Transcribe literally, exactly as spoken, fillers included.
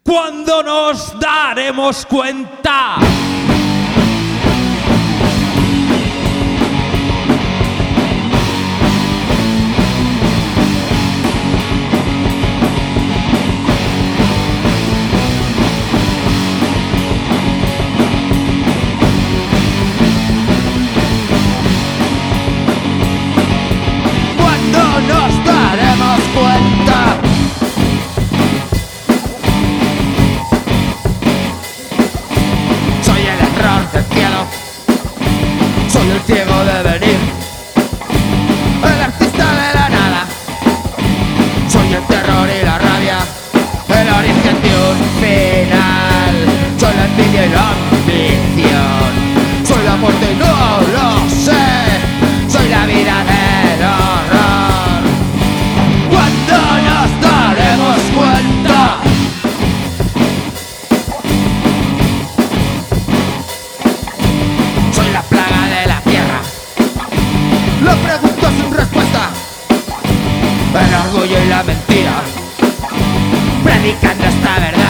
¿Cuándo nos daremos cuenta? ¿Cuándo nos daremos cuenta? Soy el error del cielo, soy el ciego de venir, el artista de la nada, soy el terror y la rabia, el origen de un final, soy la envidia y la ambición, soy la muerte y no lo sé, soy la vida del horror. ¿Cuándo nos daremos cuenta? Soy la plaga de la tierra, la pregunta sin respuesta, el orgullo y la mentira, predicando esta verdad.